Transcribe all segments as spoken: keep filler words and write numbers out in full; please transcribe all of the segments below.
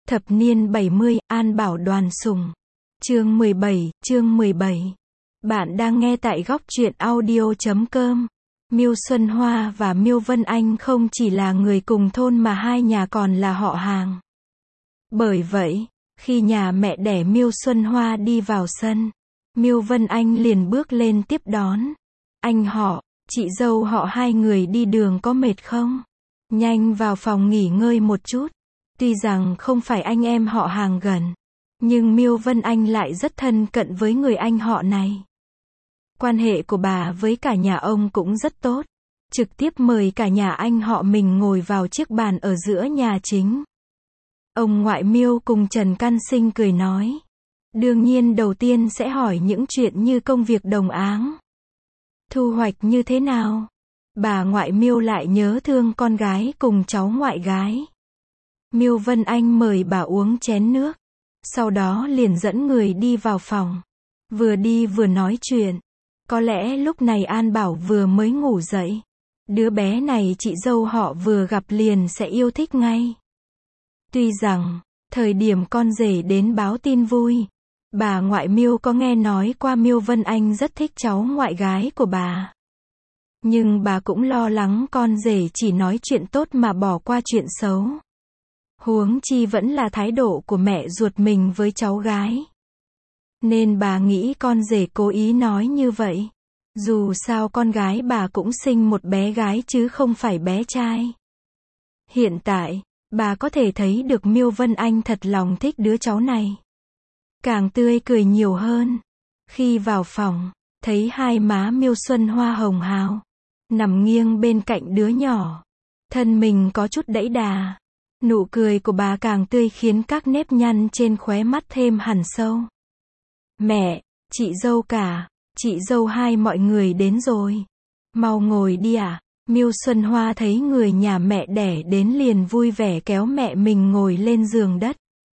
Thập niên bảy mươi, An Bảo Đoàn Sùng. Chương mười bảy, chương mười bảy. Bạn đang nghe tại góc truyện audio chấm com. Miêu Xuân Hoa và Miêu Vân Anh không chỉ là người cùng thôn mà hai nhà còn là họ hàng. Bởi vậy, khi nhà mẹ đẻ Miêu Xuân Hoa đi vào sân, Miêu Vân Anh liền bước lên tiếp đón. Anh họ, chị dâu họ hai người đi đường có mệt không? Nhanh vào phòng nghỉ ngơi một chút. Tuy rằng không phải anh em họ hàng gần, nhưng Miêu Vân Anh lại rất thân cận với người anh họ này. Quan hệ của bà với cả nhà ông cũng rất tốt. Trực tiếp mời cả nhà anh họ mình ngồi vào chiếc bàn ở giữa nhà chính. Ông ngoại Miêu cùng Trần Căn Sinh cười nói. Đương nhiên đầu tiên sẽ hỏi những chuyện như công việc đồng áng. Thu hoạch như thế nào? Bà ngoại Miêu lại nhớ thương con gái cùng cháu ngoại gái. Miêu Vân Anh mời bà uống chén nước. Sau đó liền dẫn người đi vào phòng. Vừa đi vừa nói chuyện. Có lẽ lúc này An Bảo vừa mới ngủ dậy. Đứa bé này chị dâu họ vừa gặp liền sẽ yêu thích ngay. Tuy rằng, thời điểm con rể đến báo tin vui, bà ngoại Miêu có nghe nói qua Miêu Vân Anh rất thích cháu ngoại gái của bà. Nhưng bà cũng lo lắng con rể chỉ nói chuyện tốt mà bỏ qua chuyện xấu. Huống chi vẫn là thái độ của mẹ ruột mình với cháu gái. Nên bà nghĩ con rể cố ý nói như vậy. Dù sao con gái bà cũng sinh một bé gái chứ không phải bé trai. Hiện tại, bà có thể thấy được Miêu Vân Anh thật lòng thích đứa cháu này. Càng tươi cười nhiều hơn. Khi vào phòng, thấy hai má Miêu Xuân Hoa hồng hào, nằm nghiêng bên cạnh đứa nhỏ. Thân mình có chút đẫy đà. Nụ cười của bà càng tươi khiến các nếp nhăn trên khóe mắt thêm hằn sâu. Mẹ, chị dâu cả, chị dâu hai mọi người đến rồi. Mau ngồi đi ạ. À? Miêu Xuân Hoa thấy người nhà mẹ đẻ đến liền vui vẻ kéo mẹ mình ngồi lên giường đất.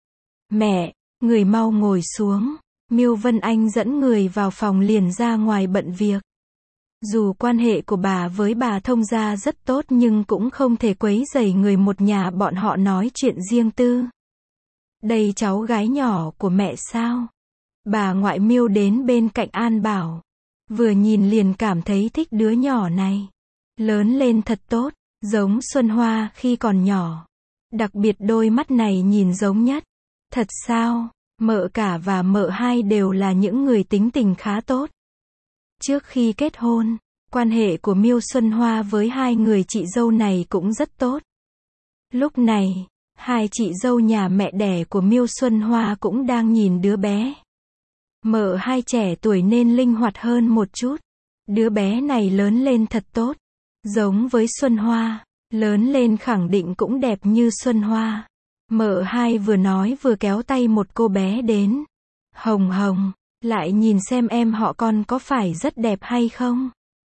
Mẹ, người mau ngồi xuống. Miêu Vân Anh dẫn người vào phòng liền ra ngoài bận việc. Dù quan hệ của bà với bà thông gia rất tốt nhưng cũng không thể quấy rầy người một nhà bọn họ nói chuyện riêng tư. Đây cháu gái nhỏ của mẹ sao? Bà ngoại Miêu đến bên cạnh An Bảo. Vừa nhìn liền cảm thấy thích đứa nhỏ này. Lớn lên thật tốt, giống Xuân Hoa khi còn nhỏ. Đặc biệt đôi mắt này nhìn giống nhất. Thật sao? Mợ cả và mợ hai đều là những người tính tình khá tốt. Trước khi kết hôn, quan hệ của Miêu Xuân Hoa với hai người chị dâu này cũng rất tốt. Lúc này, hai chị dâu nhà mẹ đẻ của Miêu Xuân Hoa cũng đang nhìn đứa bé. Mợ hai trẻ tuổi nên linh hoạt hơn một chút. Đứa bé này lớn lên thật tốt. Giống với Xuân Hoa, lớn lên khẳng định cũng đẹp như Xuân Hoa. Mợ hai vừa nói vừa kéo tay một cô bé đến. Hồng Hồng, lại nhìn xem em họ con có phải rất đẹp hay không?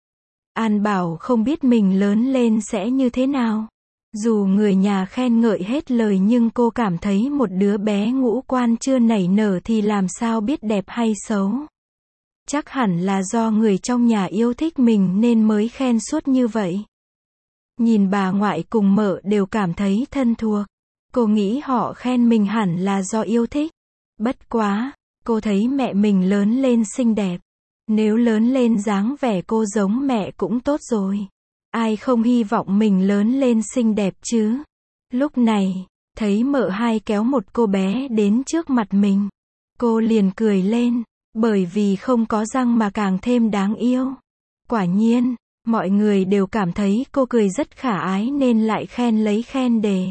An Bảo không biết mình lớn lên sẽ như thế nào. Dù người nhà khen ngợi hết lời nhưng cô cảm thấy một đứa bé ngũ quan chưa nảy nở thì làm sao biết đẹp hay xấu. Chắc hẳn là do người trong nhà yêu thích mình nên mới khen suốt như vậy. Nhìn bà ngoại cùng mợ đều cảm thấy thân thuộc. Cô nghĩ họ khen mình hẳn là do yêu thích. Bất quá, cô thấy mẹ mình lớn lên xinh đẹp. Nếu lớn lên dáng vẻ cô giống mẹ cũng tốt rồi. Ai không hy vọng mình lớn lên xinh đẹp chứ? Lúc này, thấy mợ hai kéo một cô bé đến trước mặt mình. Cô liền cười lên, bởi vì không có răng mà càng thêm đáng yêu. Quả nhiên, mọi người đều cảm thấy cô cười rất khả ái nên lại khen lấy khen đề.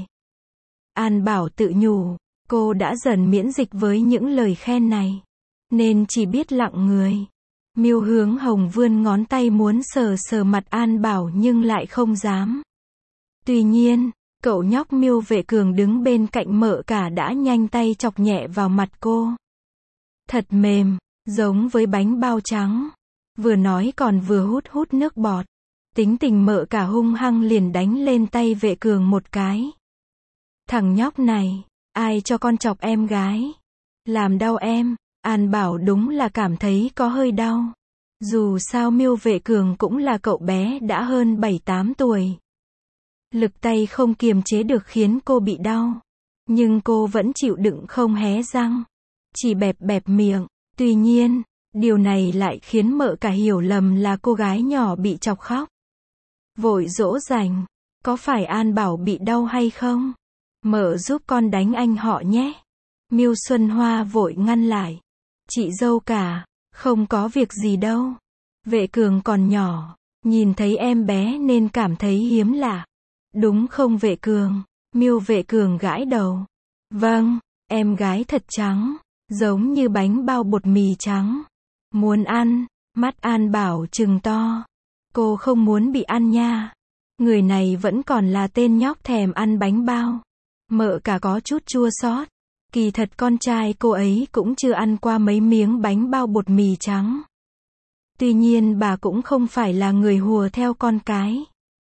An Bảo tự nhủ, cô đã dần miễn dịch với những lời khen này, nên chỉ biết lặng người. Miêu Hướng Hồng vươn ngón tay muốn sờ sờ mặt An Bảo nhưng lại không dám. Tuy nhiên, cậu nhóc Miêu Vệ Cường đứng bên cạnh mợ cả đã nhanh tay chọc nhẹ vào mặt cô. Thật mềm, giống với bánh bao trắng. Vừa nói còn vừa hút hút nước bọt. Tính tình mợ cả hung hăng liền đánh lên tay Vệ Cường một cái. Thằng nhóc này, ai cho con chọc em gái? Làm đau em. An Bảo đúng là cảm thấy có hơi đau. Dù sao Miêu Vệ Cường cũng là cậu bé đã hơn bảy tám tuổi. Lực tay không kiềm chế được khiến cô bị đau. Nhưng cô vẫn chịu đựng không hé răng. Chỉ bẹp bẹp miệng. Tuy nhiên, điều này lại khiến Mợ Cả hiểu lầm là cô gái nhỏ bị chọc khóc. Vội dỗ dành. Có phải An Bảo bị đau hay không? Mợ giúp con đánh anh họ nhé. Miêu Xuân Hoa vội ngăn lại. Chị dâu cả, không có việc gì đâu. Vệ Cường còn nhỏ, nhìn thấy em bé nên cảm thấy hiếm lạ. Đúng không Vệ Cường? Miêu Vệ Cường gãi đầu. Vâng, em gái thật trắng, giống như bánh bao bột mì trắng. Muốn ăn, mắt An Bảo trừng to. Cô không muốn bị ăn nha. Người này vẫn còn là tên nhóc thèm ăn bánh bao. Mợ Cả có chút chua xót. Kỳ thật con trai cô ấy cũng chưa ăn qua mấy miếng bánh bao bột mì trắng. Tuy nhiên bà cũng không phải là người hùa theo con cái.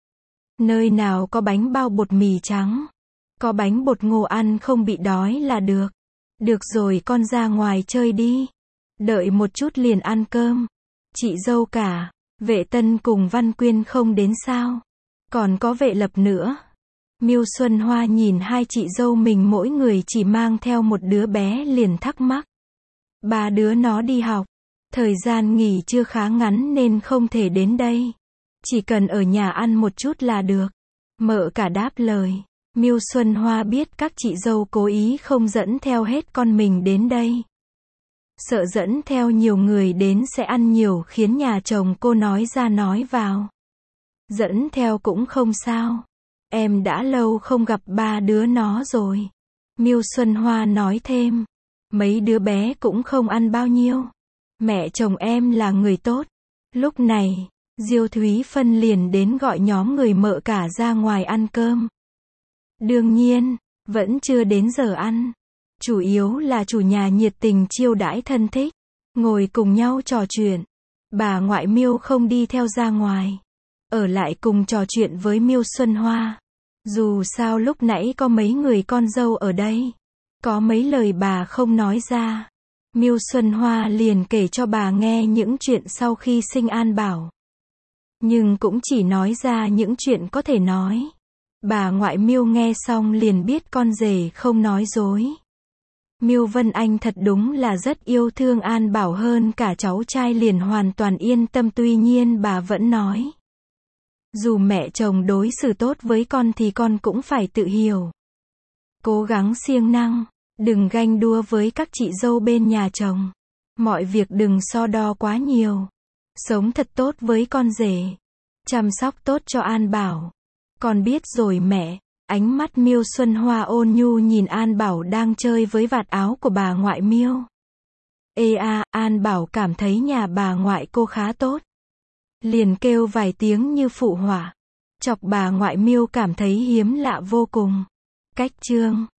Nơi nào có bánh bao bột mì trắng. Có bánh bột ngô ăn không bị đói là được. Được rồi con ra ngoài chơi đi. Đợi một chút liền ăn cơm. Chị dâu cả, Vệ Tân cùng Văn Quyên không đến sao? Còn có Vệ Lập nữa. Miêu Xuân Hoa nhìn hai chị dâu mình mỗi người chỉ mang theo một đứa bé liền thắc mắc. Ba đứa nó đi học. Thời gian nghỉ trưa khá ngắn nên không thể đến đây. Chỉ cần ở nhà ăn một chút là được. Mợ Cả đáp lời. Miêu Xuân Hoa biết các chị dâu cố ý không dẫn theo hết con mình đến đây. Sợ dẫn theo nhiều người đến sẽ ăn nhiều khiến nhà chồng cô nói ra nói vào. Dẫn theo cũng không sao. Em đã lâu không gặp ba đứa nó rồi. Miêu Xuân Hoa nói thêm. Mấy đứa bé cũng không ăn bao nhiêu. Mẹ chồng em là người tốt. Lúc này, Diêu Thúy Phân liền đến gọi nhóm người Mợ Cả ra ngoài ăn cơm. Đương nhiên, vẫn chưa đến giờ ăn. Chủ yếu là chủ nhà nhiệt tình chiêu đãi thân thích. Ngồi cùng nhau trò chuyện. Bà ngoại Miêu không đi theo ra ngoài. Ở lại cùng trò chuyện với Miêu Xuân Hoa. Dù sao lúc nãy có mấy người con dâu ở đây. Có mấy lời bà không nói ra. Miêu Xuân Hoa liền kể cho bà nghe những chuyện sau khi sinh An Bảo. Nhưng cũng chỉ nói ra những chuyện có thể nói. Bà ngoại Miêu nghe xong liền biết con rể không nói dối. Miêu Vân Anh thật đúng là rất yêu thương An Bảo hơn cả cháu trai liền hoàn toàn yên tâm, tuy nhiên bà vẫn nói. Dù mẹ chồng đối xử tốt với con thì con cũng phải tự hiểu. Cố gắng siêng năng, đừng ganh đua với các chị dâu bên nhà chồng. Mọi việc đừng so đo quá nhiều. Sống thật tốt với con rể. Chăm sóc tốt cho An Bảo. Con biết rồi mẹ. Ánh mắt Miêu Xuân Hoa ôn nhu nhìn An Bảo đang chơi với vạt áo của bà ngoại Miêu. Ê a, An Bảo cảm thấy nhà bà ngoại cô khá tốt. Liền kêu vài tiếng như phụ họa. Chọc bà ngoại Miêu cảm thấy hiếm lạ vô cùng. Cách chương